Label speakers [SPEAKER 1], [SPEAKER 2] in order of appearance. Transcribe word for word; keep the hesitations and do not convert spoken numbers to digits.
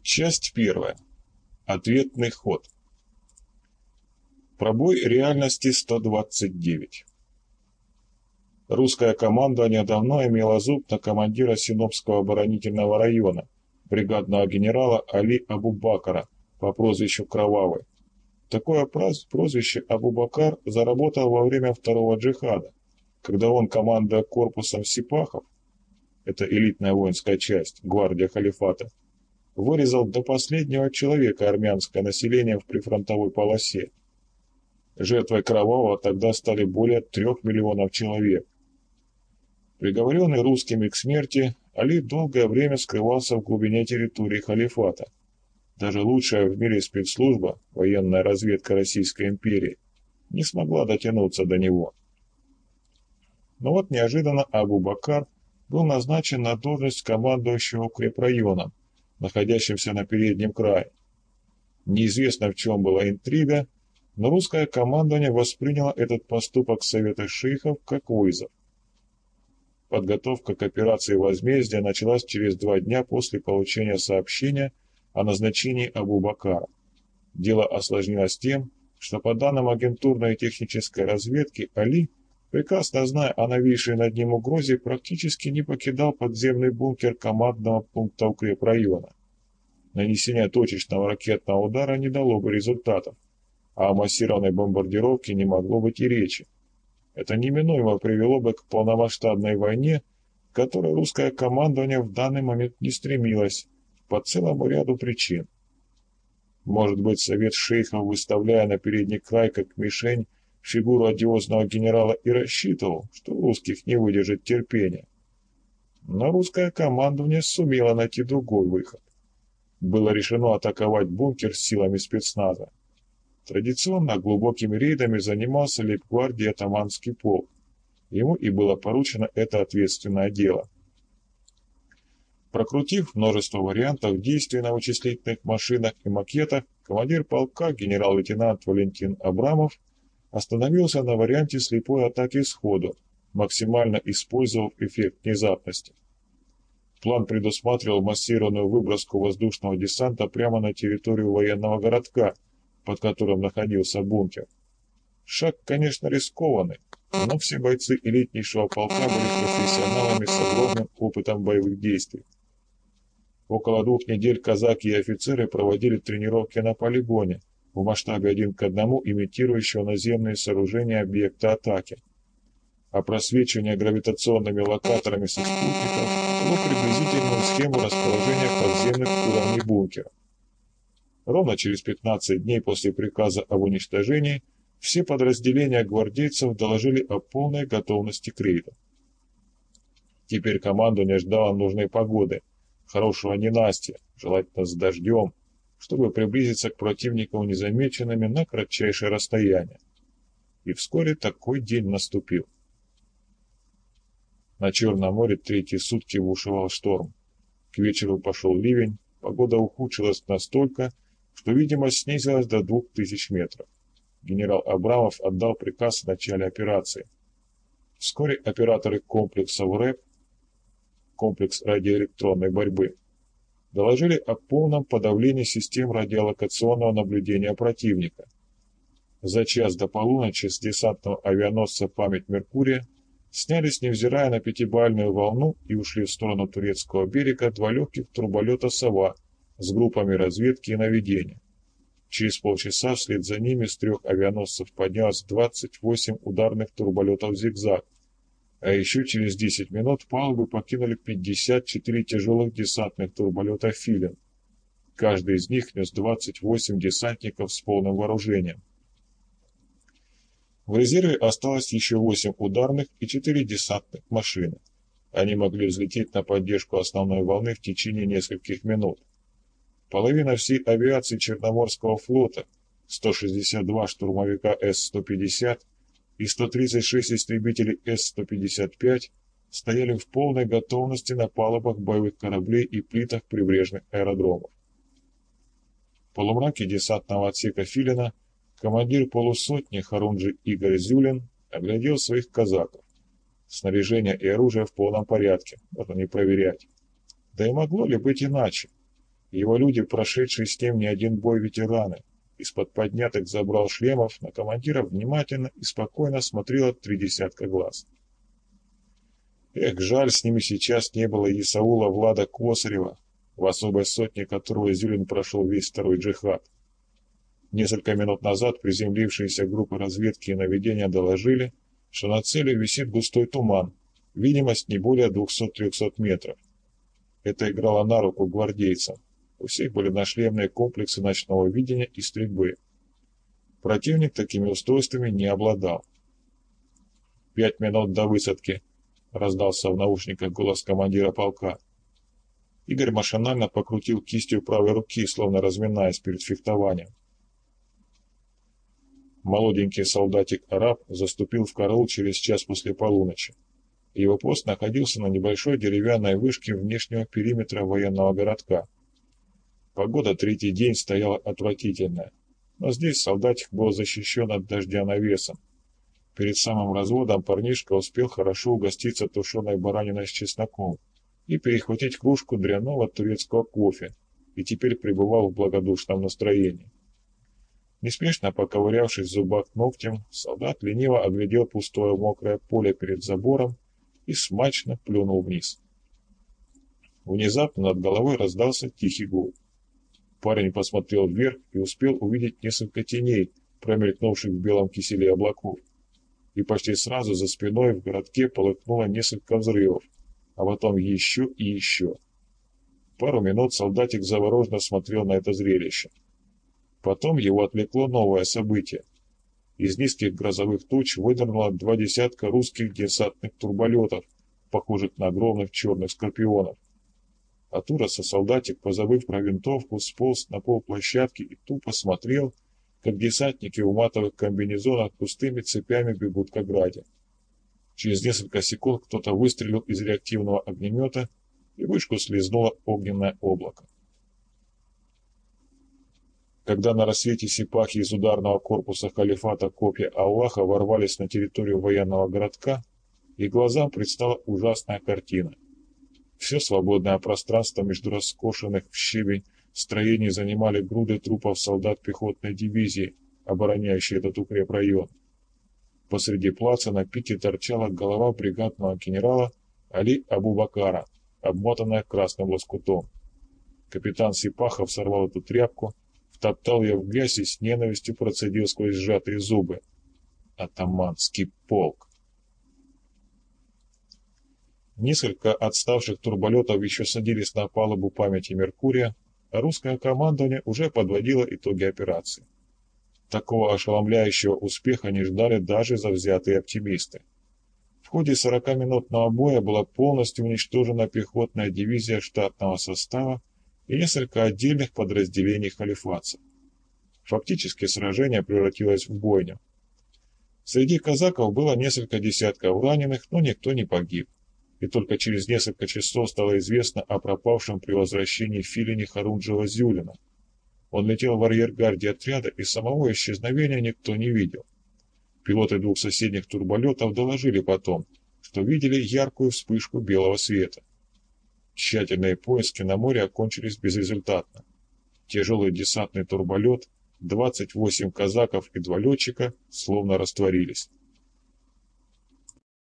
[SPEAKER 1] Часть первая. Ответный ход. Пробой реальности сто двадцать девять. Русское командование давно имело зуб на командира Синопского оборонительного района, бригадного генерала Али Абу-Бакара по прозвищу Кровавый. Такое прозвище Абу-Бакар заработал во время второго джихада, когда он, командуя корпусом сипахов, это элитная воинская часть, гвардия халифата, вырезал до последнего человека армянское население в прифронтовой полосе. Жертвой Кровавого тогда стали более трех миллионов человек. Приговоренный русскими к смерти, Али долгое время скрывался в глубине территории халифата. Даже лучшая в мире спецслужба, военная разведка Российской империи, не смогла дотянуться до него. Но вот неожиданно Абу-Бакар был назначен на должность командующего укрепрайоном, находящимся на переднем крае. Неизвестно, в чем была интрига, но русское командование восприняло этот поступок Совета шейхов как вызов. Подготовка к операции возмездия началась через два дня после получения сообщения о назначении Абу-Бакара. Дело осложнилось тем, что по данным агентурной и технической разведки, Али, прекрасно зная о новейшей над ним угрозе, практически не покидал подземный бункер командного пункта укрепрайона. Нанесение точечного ракетного удара не дало бы результатов, а о массированной бомбардировке не могло быть и речи. Это неминуемо привело бы к полномасштабной войне, к которой русское командование в данный момент не стремилось, по целому ряду причин. Может быть, Совет шейхов, выставляя на передний край как мишень фигуру одиозного генерала, и рассчитывал, что у русских не выдержит терпения. Но русское командование сумело найти другой выход. Было решено атаковать бункер силами спецназа. Традиционно глубокими рейдами занимался лейб-гвардии атаманский полк. Ему и было поручено это ответственное дело. Прокрутив множество вариантов действий на вычислительных машинах и макетах, командир полка генерал-лейтенант Валентин Абрамов остановился на варианте слепой атаки сходу, максимально использовав эффект внезапности. План предусматривал массированную выброску воздушного десанта прямо на территорию военного городка, под которым находился бункер. Шаг, конечно, рискованный, но все бойцы элитнейшего полка были профессионалами с огромным опытом боевых действий. Около двух недель казаки и офицеры проводили тренировки на полигоне в масштабе один к одному, имитирующего наземные сооружения объекта атаки. А просвечивание гравитационными локаторами со спутников дало приблизительную схему расположения подземных уровней бункера. Ровно через пятнадцать дней после приказа об уничтожении все подразделения гвардейцев доложили о полной готовности к рейду. Теперь командование ждало нужной погоды, хорошего ненастья, желательно с дождем, чтобы приблизиться к противнику незамеченными на кратчайшее расстояние. И вскоре такой день наступил. На Черном море третьи сутки бушевал шторм. К вечеру пошел ливень, погода ухудшилась настолько, что видимость снизилась до двух тысяч метров. Генерал Абрамов отдал приказ о начале операции. Вскоре операторы комплекса ВРЭП, комплекс радиоэлектронной борьбы, доложили о полном подавлении систем радиолокационного наблюдения противника. За час до полуночи с десантного авианосца «Память Меркурия» снялись, невзирая на пятибальную волну, и ушли в сторону турецкого берега два легких турболета «Сова» с группами разведки и наведения. Через полчаса вслед за ними с трех авианосцев поднялось двадцать восемь ударных турболетов «Зигзаг», а еще через десять минут палубы покинули пятьдесят четыре тяжелых десантных турболета «Филин». Каждый из них нес двадцать восемь десантников с полным вооружением. В резерве осталось еще восемь ударных и четыре десантных машины. Они могли взлететь на поддержку основной волны в течение нескольких минут. Половина всей авиации Черноморского флота, сто шестьдесят два штурмовика С сто пятьдесят и сто тридцать шесть истребителей С сто пятьдесят пять, стояли в полной готовности на палубах боевых кораблей и плитах прибрежных аэродромов. В полумраке десантного отсека «Филина» командир полусотни Харунжи Игорь Зюлин оглядел своих казаков. Снаряжение и оружие в полном порядке, можно не проверять. Да и могло ли быть иначе? Его люди, прошедшие с ним не один бой ветераны, из-под поднятых забрал шлемов на командира внимательно и спокойно смотрело три десятка глаз. Эх, жаль, с ними сейчас не было Исаула Влада Косарева, в особой сотне которого Зюлин прошел весь второй джихад. Несколько минут назад приземлившиеся группы разведки и наведения доложили, что на цели висит густой туман, видимость не более двухсот-трехсот метров. Это играло на руку гвардейцам. У всех были нашлемные комплексы ночного видения и стрельбы. Противник такими устройствами не обладал. «Пять минут до высадки», — раздался в наушниках голос командира полка. Игорь машинально покрутил кистью правой руки, словно разминаясь перед фехтованием. Молоденький солдатик-араб заступил в караул через час после полуночи. Его пост находился на небольшой деревянной вышке внешнего периметра военного городка. Погода третий день стояла отвратительная, но здесь солдатик был защищен от дождя навесом. Перед самым разводом парнишка успел хорошо угоститься тушеной бараниной с чесноком и перехватить кружку дрянного турецкого кофе, и теперь пребывал в благодушном настроении. Неспешно поковырявшись в зубах ногтем, солдат лениво оглядел пустое мокрое поле перед забором и смачно плюнул вниз. Внезапно над головой раздался тихий гул. Парень посмотрел вверх и успел увидеть несколько теней, промелькнувших в белом киселе облаков. И почти сразу за спиной в городке полыхнуло несколько взрывов, а потом еще и еще. Пару минут солдатик завороженно смотрел на это зрелище. Потом его отвлекло новое событие. Из низких грозовых туч выдернуло два десятка русских десантных турболетов, похожих на огромных черных скорпионов. От ужаса солдатик, позабыв про винтовку, сполз на пол площадки и тупо смотрел, как десантники в матовых комбинезонах пустыми цепями бегут к ограде. Через несколько секунд кто-то выстрелил из реактивного огнемета, и вышку слезнуло огненное облако. Когда на рассвете сипахи из ударного корпуса халифата копья Аллаха ворвались на территорию военного городка, и глазам предстала ужасная картина. Все свободное пространство между раскошенных в щебень строений занимали груды трупов солдат пехотной дивизии, обороняющей этот укрепрайон. Посреди плаца на пике торчала голова бригадного генерала Али Абу-Бакара, обмотанная красным лоскутом. Капитан Сипахов сорвал эту тряпку, втоптал ее в грязь и с ненавистью процедил сквозь сжатые зубы. Атаманский полк! Несколько отставших турболетов еще садились на палубу памяти Меркурия, а русское командование уже подводило итоги операции. Такого ошеломляющего успеха не ждали даже завзятые оптимисты. В ходе сорокаминутного боя была полностью уничтожена пехотная дивизия штатного состава и несколько отдельных подразделений халифатцев. Фактически сражение превратилось в бойню. Среди казаков было несколько десятков раненых, но никто не погиб. И только через несколько часов стало известно о пропавшем при возвращении в Филине Харунжева-Зюлина. Он летел в арьергарде отряда, и самого исчезновения никто не видел. Пилоты двух соседних турболетов доложили потом, что видели яркую вспышку белого света. Тщательные поиски на море окончились безрезультатно. Тяжелый десантный турболет, двадцать восемь казаков и два летчика словно растворились.